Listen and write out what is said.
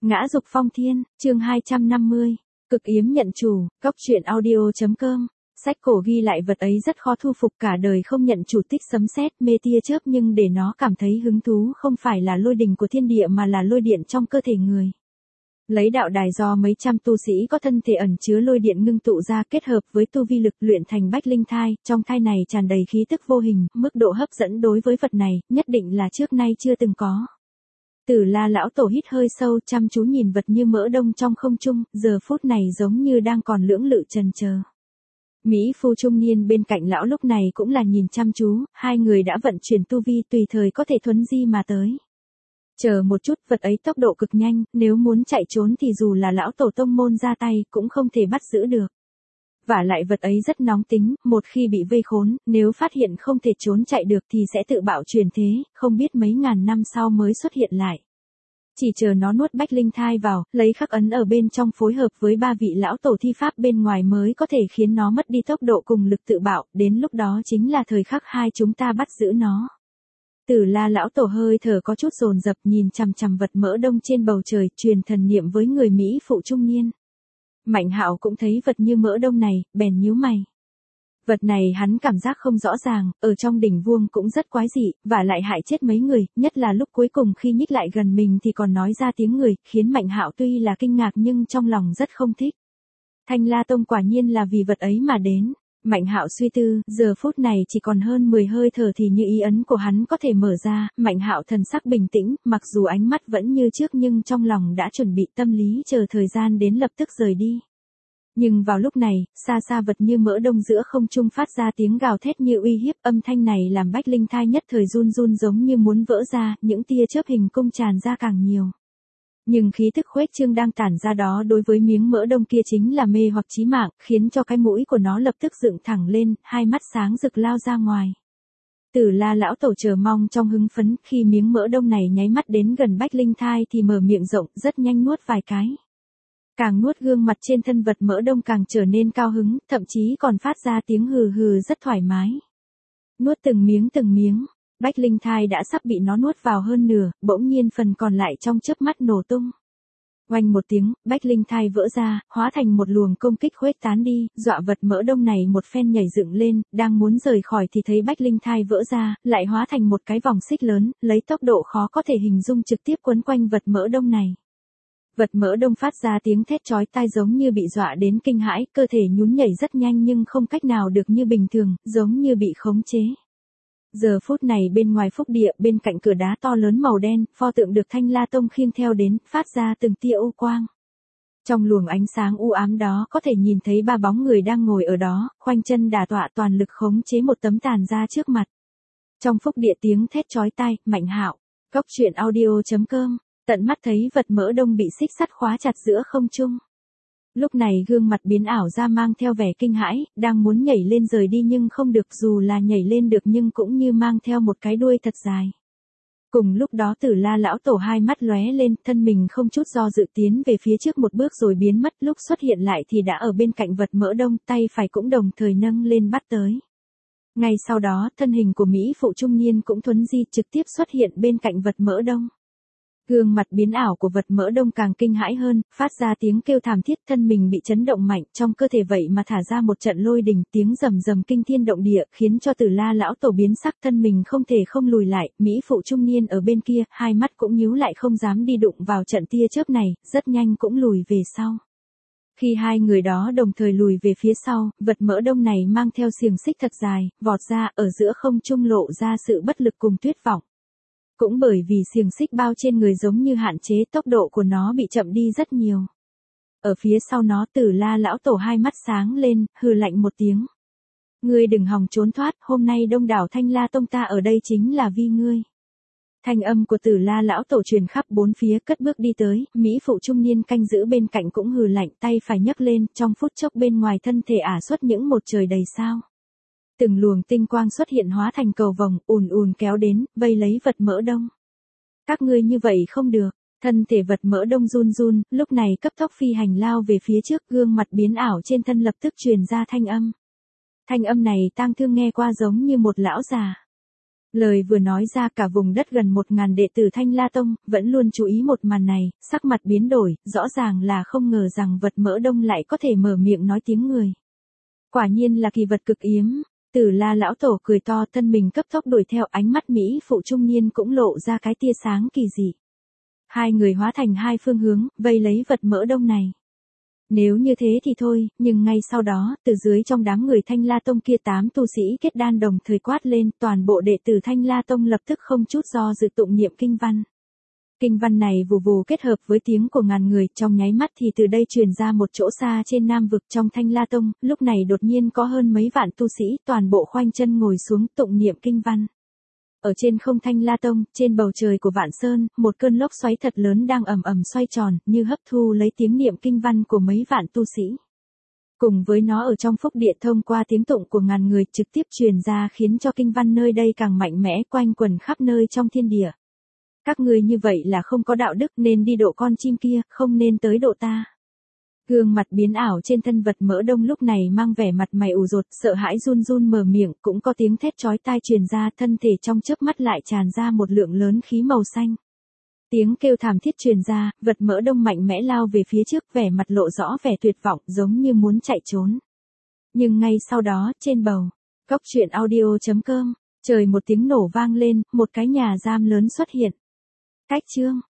Ngã dục phong thiên, chương 250. Cực yếm nhận chủ, Cóc truyện audio.com. Sách cổ ghi lại vật ấy rất khó thu phục, cả đời không nhận chủ, tích sấm sét mê tia chớp, nhưng để nó cảm thấy hứng thú không phải là lôi đình của thiên địa mà là lôi điện trong cơ thể người. Lấy đạo đài do mấy trăm tu sĩ có thân thể ẩn chứa lôi điện ngưng tụ ra, kết hợp với tu vi lực luyện thành bách linh thai, trong thai này tràn đầy khí tức vô hình, mức độ hấp dẫn đối với vật này, nhất định là trước nay chưa từng có. Tử La lão tổ hít hơi sâu, chăm chú nhìn vật như mỡ đông trong không trung, giờ phút này giống như đang còn lưỡng lự chần chờ. Mỹ phu trung niên bên cạnh lão lúc này cũng là nhìn chăm chú, hai người đã vận chuyển tu vi tùy thời có thể thuấn di mà tới. Chờ một chút, vật ấy tốc độ cực nhanh, nếu muốn chạy trốn thì dù là lão tổ tông môn ra tay cũng không thể bắt giữ được. Vả lại vật ấy rất nóng tính, một khi bị vây khốn, nếu phát hiện không thể trốn chạy được thì sẽ tự bạo truyền thế, không biết mấy ngàn năm sau mới xuất hiện lại. Chỉ chờ nó nuốt bách linh thai vào, lấy khắc ấn ở bên trong phối hợp với ba vị lão tổ thi pháp bên ngoài mới có thể khiến nó mất đi tốc độ cùng lực tự bạo, đến lúc đó chính là thời khắc hai chúng ta bắt giữ nó. Tử La lão tổ hơi thở có chút dồn dập, nhìn chằm chằm vật mỡ đông trên bầu trời, truyền thần niệm với người Mỹ phụ trung niên. Mạnh Hạo cũng thấy vật như mỡ đông này, bèn nhíu mày. Vật này hắn cảm giác không rõ ràng, ở trong đỉnh vuông cũng rất quái dị, và lại hại chết mấy người, nhất là lúc cuối cùng khi nhích lại gần mình thì còn nói ra tiếng người, khiến Mạnh Hạo tuy là kinh ngạc nhưng trong lòng rất không thích. Thanh La Tông quả nhiên là vì vật ấy mà đến. Mạnh Hạo suy tư, giờ phút này chỉ còn hơn 10 hơi thở thì như ý ấn của hắn có thể mở ra, Mạnh Hạo thần sắc bình tĩnh, mặc dù ánh mắt vẫn như trước nhưng trong lòng đã chuẩn bị tâm lý chờ thời gian đến lập tức rời đi. Nhưng vào lúc này, xa xa vật như mỡ đông giữa không trung phát ra tiếng gào thét như uy hiếp, âm thanh này làm bách linh thai nhất thời run run giống như muốn vỡ ra, những tia chớp hình cung tràn ra càng nhiều. Nhưng khí tức khuếch trương đang tản ra đó đối với miếng mỡ đông kia chính là mê hoặc chí mạng, khiến cho cái mũi của nó lập tức dựng thẳng lên, hai mắt sáng rực lao ra ngoài. Tử La lão tổ chờ mong trong hứng phấn, khi miếng mỡ đông này nháy mắt đến gần bách linh thai thì mở miệng rộng, rất nhanh nuốt vài cái. Càng nuốt gương mặt trên thân vật mỡ đông càng trở nên cao hứng, thậm chí còn phát ra tiếng hừ hừ rất thoải mái. Nuốt từng miếng, bách linh thai đã sắp bị nó nuốt vào hơn nửa, bỗng nhiên phần còn lại trong chớp mắt nổ tung. Oanh một tiếng, bách linh thai vỡ ra, hóa thành một luồng công kích khuếch tán đi, dọa vật mỡ đông này một phen nhảy dựng lên, đang muốn rời khỏi thì thấy bách linh thai vỡ ra, lại hóa thành một cái vòng xích lớn, lấy tốc độ khó có thể hình dung trực tiếp quấn quanh vật mỡ đông này. Vật mỡ đông phát ra tiếng thét chói tai giống như bị dọa đến kinh hãi, cơ thể nhún nhảy rất nhanh nhưng không cách nào được như bình thường, giống như bị khống chế. Giờ phút này bên ngoài phúc địa, bên cạnh cửa đá to lớn màu đen, pho tượng được Thanh La Tông khiêng theo đến, phát ra từng tia u quang. Trong luồng ánh sáng u ám đó có thể nhìn thấy ba bóng người đang ngồi ở đó, khoanh chân đả tọa toàn lực khống chế một tấm tàn ra trước mặt. Trong phúc địa tiếng thét chói tai, Mạnh Hạo, Cóc truyện audio.com. Tận mắt thấy vật mỡ đông bị xích sắt khóa chặt giữa không trung. Lúc này gương mặt biến ảo ra mang theo vẻ kinh hãi, đang muốn nhảy lên rời đi nhưng không được, dù là nhảy lên được nhưng cũng như mang theo một cái đuôi thật dài. Cùng lúc đó Tử La lão tổ hai mắt lóe lên, thân mình không chút do dự tiến về phía trước một bước rồi biến mất, lúc xuất hiện lại thì đã ở bên cạnh vật mỡ đông, tay phải cũng đồng thời nâng lên bắt tới. Ngay sau đó, thân hình của Mỹ phụ trung niên cũng thuấn di trực tiếp xuất hiện bên cạnh vật mỡ đông. Gương mặt biến ảo của vật mỡ đông càng kinh hãi hơn, phát ra tiếng kêu thảm thiết, thân mình bị chấn động mạnh, trong cơ thể vậy mà thả ra một trận lôi đình, tiếng rầm rầm kinh thiên động địa, khiến cho Tử La lão tổ biến sắc, thân mình không thể không lùi lại, Mỹ phụ trung niên ở bên kia, hai mắt cũng nhíu lại không dám đi đụng vào trận tia chớp này, rất nhanh cũng lùi về sau. Khi hai người đó đồng thời lùi về phía sau, vật mỡ đông này mang theo xiềng xích thật dài, vọt ra, ở giữa không trung lộ ra sự bất lực cùng tuyệt vọng. Cũng bởi vì xiềng xích bao trên người giống như hạn chế, tốc độ của nó bị chậm đi rất nhiều. Ở phía sau nó Tử La lão tổ hai mắt sáng lên, hừ lạnh một tiếng. Ngươi đừng hòng trốn thoát, hôm nay đông đảo Thanh La Tông ta ở đây chính là vì ngươi. Thanh âm của Tử La lão tổ truyền khắp bốn phía, cất bước đi tới, Mỹ phụ trung niên canh giữ bên cạnh cũng hừ lạnh, tay phải nhấc lên, trong phút chốc bên ngoài thân thể ả xuất những một trời đầy sao. Từng luồng tinh quang xuất hiện hóa thành cầu vồng, ùn ùn kéo đến, vây lấy vật mỡ đông. Các ngươi như vậy không được, thân thể vật mỡ đông run run, lúc này cấp tốc phi hành lao về phía trước, gương mặt biến ảo trên thân lập tức truyền ra thanh âm. Thanh âm này tang thương nghe qua giống như một lão già. Lời vừa nói ra cả vùng đất gần 1.000 đệ tử Thanh La Tông, vẫn luôn chú ý một màn này, sắc mặt biến đổi, rõ ràng là không ngờ rằng vật mỡ đông lại có thể mở miệng nói tiếng người. Quả nhiên là kỳ vật cực yếm. Tử La lão tổ cười to, thân mình cấp tốc đuổi theo, ánh mắt Mỹ phụ trung niên cũng lộ ra cái tia sáng kỳ dị. Hai người hóa thành hai phương hướng, vây lấy vật mỡ đông này. Nếu như thế thì thôi, nhưng ngay sau đó, từ dưới trong đám người Thanh La Tông kia 8 tu sĩ kết đan đồng thời quát lên, toàn bộ đệ tử Thanh La Tông lập tức không chút do dự tụng niệm kinh văn. Kinh văn này vù vù kết hợp với tiếng của ngàn người, trong nháy mắt thì từ đây truyền ra một chỗ xa trên Nam vực trong Thanh La Tông, lúc này đột nhiên có hơn mấy vạn tu sĩ, toàn bộ khoanh chân ngồi xuống tụng niệm kinh văn. Ở trên không Thanh La Tông, trên bầu trời của Vạn Sơn, một cơn lốc xoáy thật lớn đang ầm ầm xoay tròn, như hấp thu lấy tiếng niệm kinh văn của mấy vạn tu sĩ. Cùng với nó ở trong phúc địa thông qua tiếng tụng của ngàn người trực tiếp truyền ra khiến cho kinh văn nơi đây càng mạnh mẽ quanh quẩn khắp nơi trong thiên địa. Các ngươi như vậy là không có đạo đức, nên đi độ con chim kia, không nên tới độ ta. Gương mặt biến ảo trên thân vật mỡ đông lúc này mang vẻ mặt mày ủ rột, sợ hãi run run mở miệng, cũng có tiếng thét chói tai truyền ra, thân thể trong chớp mắt lại tràn ra một lượng lớn khí màu xanh. Tiếng kêu thảm thiết truyền ra, vật mỡ đông mạnh mẽ lao về phía trước, vẻ mặt lộ rõ vẻ tuyệt vọng, giống như muốn chạy trốn. Nhưng ngay sau đó, trên bầu, góc truyện audio.com, trời một tiếng nổ vang lên, một cái nhà giam lớn xuất hiện. Cách chương